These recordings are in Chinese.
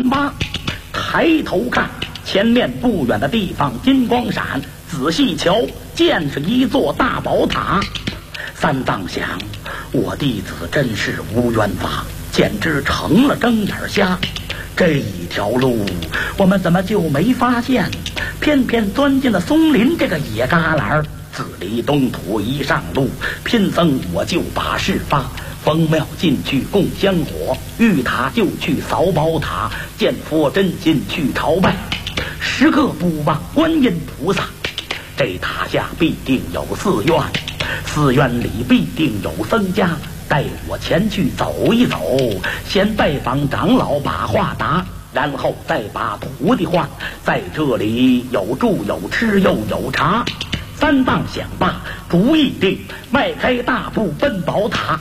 三八，抬头看，前面不远的地方金光闪，仔细瞧，见是一座大宝塔。三藏想，我弟子真是无冤法，简直成了睁眼瞎。这一条路我们怎么就没发现？偏偏钻进了松林这个野旮旯。自离东土一上路，贫僧我就把事发。封庙进去供香火，玉塔就去扫宝塔，见佛真心去朝拜，时刻不忘观音菩萨。这塔下必定有寺院，寺院里必定有僧家，带我前去走一走，先拜访长老把话答，然后再把徒弟换。在这里有住有吃又有茶。三藏想罢，主意定，迈开大步奔宝塔。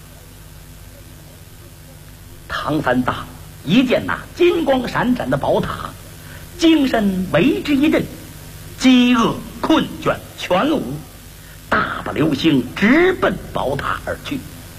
唐三藏一见那金光闪闪的宝塔，精神为之一振，饥饿困倦全无，大步流星直奔宝塔而去。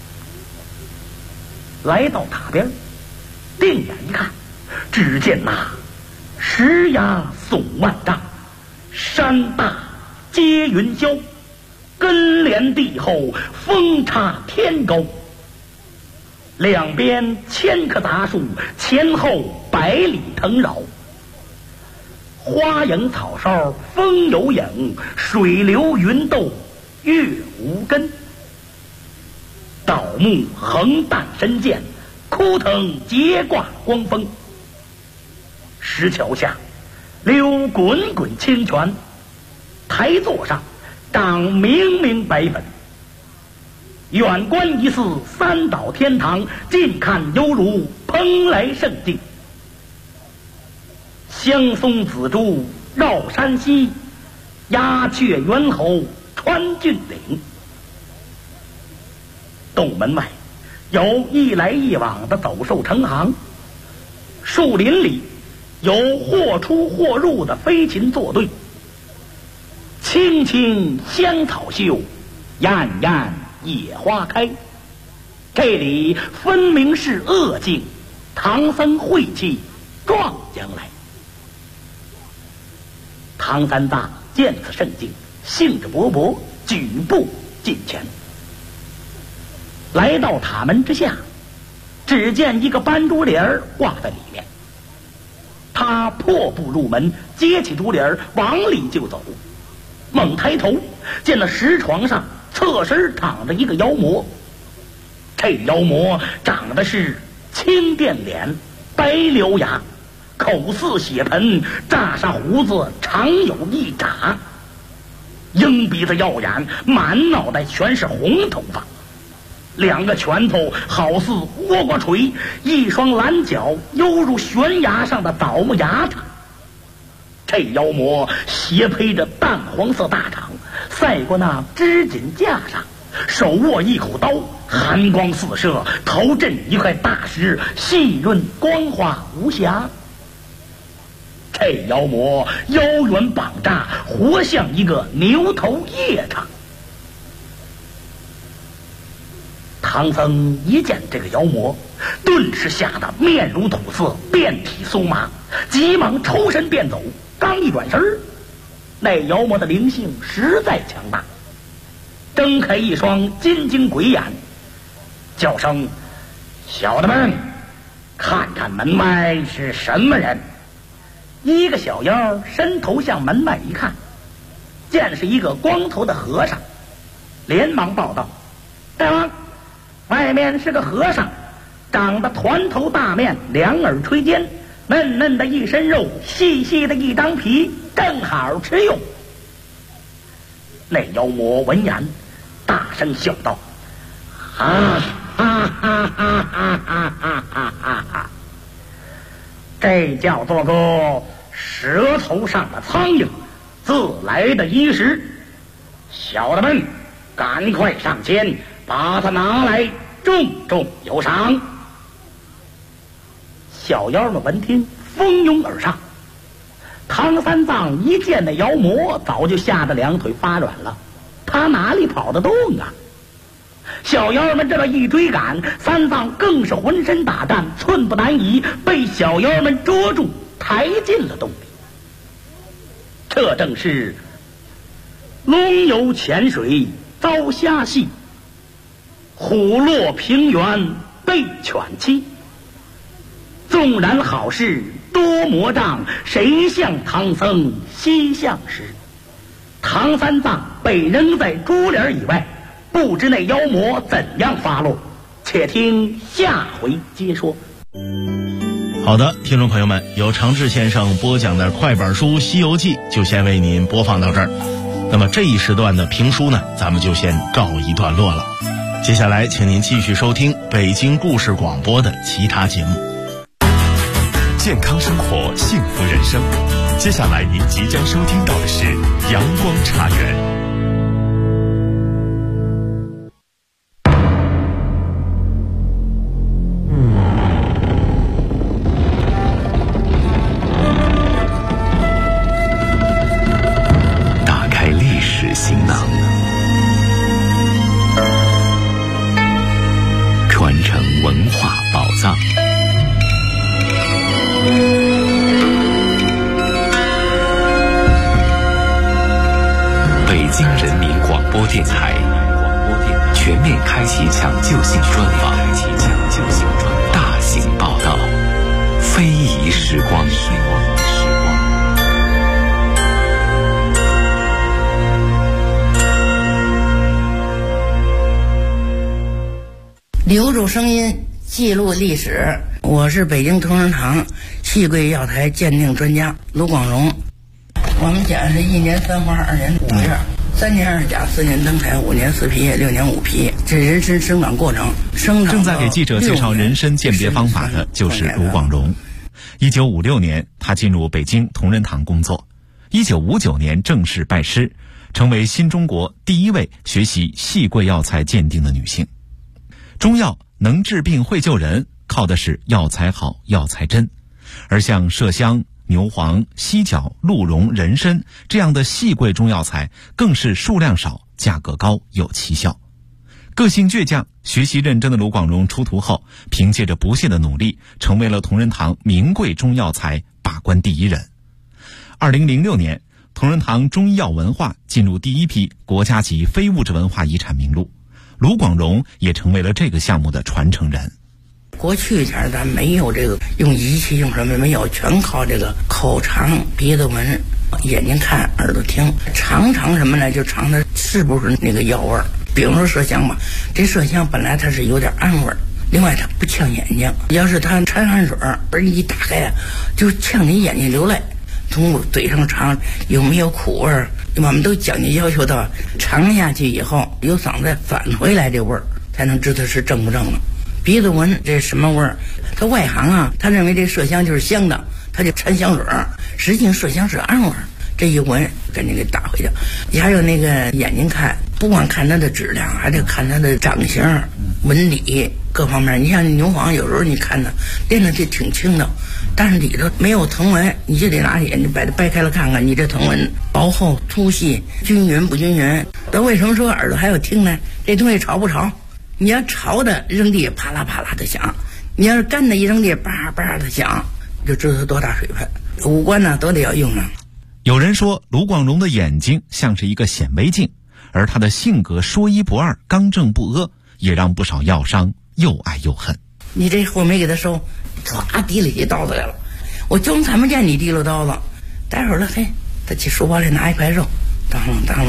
来到塔边，定眼一看，只见那石崖耸万丈，山大接云霄，根连地厚，峰插天高，两边千棵杂树，前后100里藤绕，花影草梢风有影，水流云斗月无根。倒木横弹深涧，枯藤结挂光峰。石桥下流滚滚清泉，台座上长明明白粉。远观疑似三岛天堂，近看犹如蓬莱圣境。香松紫竹绕山溪，鸦雀猿猴穿峻岭。洞门外有一来一往的走兽成行，树林里有或出或入的飞禽作对。青青香草秀，艳艳野花开。这里分明是恶境，唐僧晦气撞将来。唐三藏见此盛境，兴致勃勃，举步近前。来到塔门之下，只见一个斑竹帘挂在里面。他破步入门，接起竹帘往里就走。猛抬头，见了石床上侧身躺着一个妖魔。这妖魔长得是青电脸，白獠牙，口似血盆，扎上胡子长有一拃，鹰鼻子耀眼，满脑袋全是红头发，两个拳头好似倭瓜锤，一双蓝脚犹如悬崖上的枣木芽叉。这妖魔斜披着淡黄色大氅，赛过那织锦架上，手握一口刀，寒光四射，头枕一块大石，细润光滑无瑕。这妖魔腰圆膀炸，活像一个牛头夜叉。唐僧一见这个妖魔，顿时吓得面如土色，遍体酥麻，急忙抽身便走。刚一转身，那妖魔的灵性实在强大，睁开一双金睛鬼眼，叫声：“小的们，看看门外是什么人？”一个小妖伸头向门外一看，见是一个光头的和尚，连忙报道：“大王，外面是个和尚，长得团头大面，两耳垂肩，嫩嫩的一身肉，细细的一张皮，正好吃用。”那妖魔闻言大声笑道：“哈哈哈哈哈哈哈哈哈！这叫做个舌头上的苍蝇，自来的衣食。小的们，赶快上前把它拿来，重重有赏。”小妖们闻听，蜂拥而上。唐三藏一见那妖魔，早就吓得两腿发软了，他哪里跑得动啊？ 小妖们这么一追赶，三藏更是浑身打颤，寸步难移，被小妖们捉住，抬进了洞里。这正是龙游浅水遭虾戏，虎落平原被犬欺。纵然好事多魔障，谁像唐僧西向时。唐三藏被扔在珠帘以外，不知那妖魔怎样发落，且听下回接说。 好的，听众朋友们，由常志先生播讲的快本书《西游记》就先为您播放到这儿。那么这一时段的评书呢，咱们就先告一段落了。接下来请您继续收听北京故事广播的其他节目。 健康生活，幸福人生。接下来您即将收听到的是阳光茶园。打开历史行囊，传承文化宝藏。北京人民广播电台全面开启抢救性专访，大型报道，非遗时光。 留住声音，记录历史。我是北京同仁堂细桂药材鉴定专家卢广荣。我们讲是1年3花2年5月，3年2甲4年登台5年4皮6年5皮，这人参生长过程。 正在给记者介绍人参鉴别方法的就是卢广荣。1956年，他进入北京同仁堂工作。1959年正式拜师，成为新中国第一位学习细桂药材鉴定的女性。中药能治病会救人，靠的是药材好、药材真。而像麝香、牛黄、犀角、鹿茸、人参这样的细桂中药材，更是数量少、价格高、有奇效。个性倔强、学习认真的卢广荣出徒后，凭借着不懈的努力，成为了同仁堂名贵中药材把关第一人。2006年，同仁堂中医药文化进入第一批国家级非物质文化遗产名录，卢广荣也成为了这个项目的传承人。 过去一点咱没有这个用仪器用什么没有，全靠这个口尝、鼻子闻、眼睛看、耳朵听，尝什么呢？就尝它是不是那个药味儿。比如说麝香吧，这麝香本来它是有点暗味儿，另外它不呛眼睛，要是它掺汗水而一打开啊，就呛你眼睛流泪。从嘴上尝有没有苦味儿，我们都讲究要求到尝下去以后由嗓子返回来这味儿，才能知道是正不正了。鼻子闻这什么味儿？他外行啊，他认为这麝香就是香的，他就掺香水儿，实际上麝香是暗味儿。这一闻赶紧给打回去。你还有那个眼睛看，不光看它的质量，还得看它的长相、纹理各方面。你像牛黄，有时候你看它练的就挺轻的，但是里头没有藤纹，你就得拿眼睛把它掰开了看看，你这藤纹薄厚、粗细、均匀不均匀。那为什么说耳朵还有听呢？这东西潮不潮？你要潮的扔地啪啦啪啦的响，你要是干的一扔地叭叭的响，就知道它多大水分。五官呢都得要用上。 有人说卢广荣的眼睛像是一个显微镜，而他的性格说一不二、刚正不阿，也让不少药商又爱又恨。 你这货没给他收，唰提了起刀子来了，我就看不见你提溜刀子。待会儿了，嘿，他去书包里拿一块肉，当啷当啷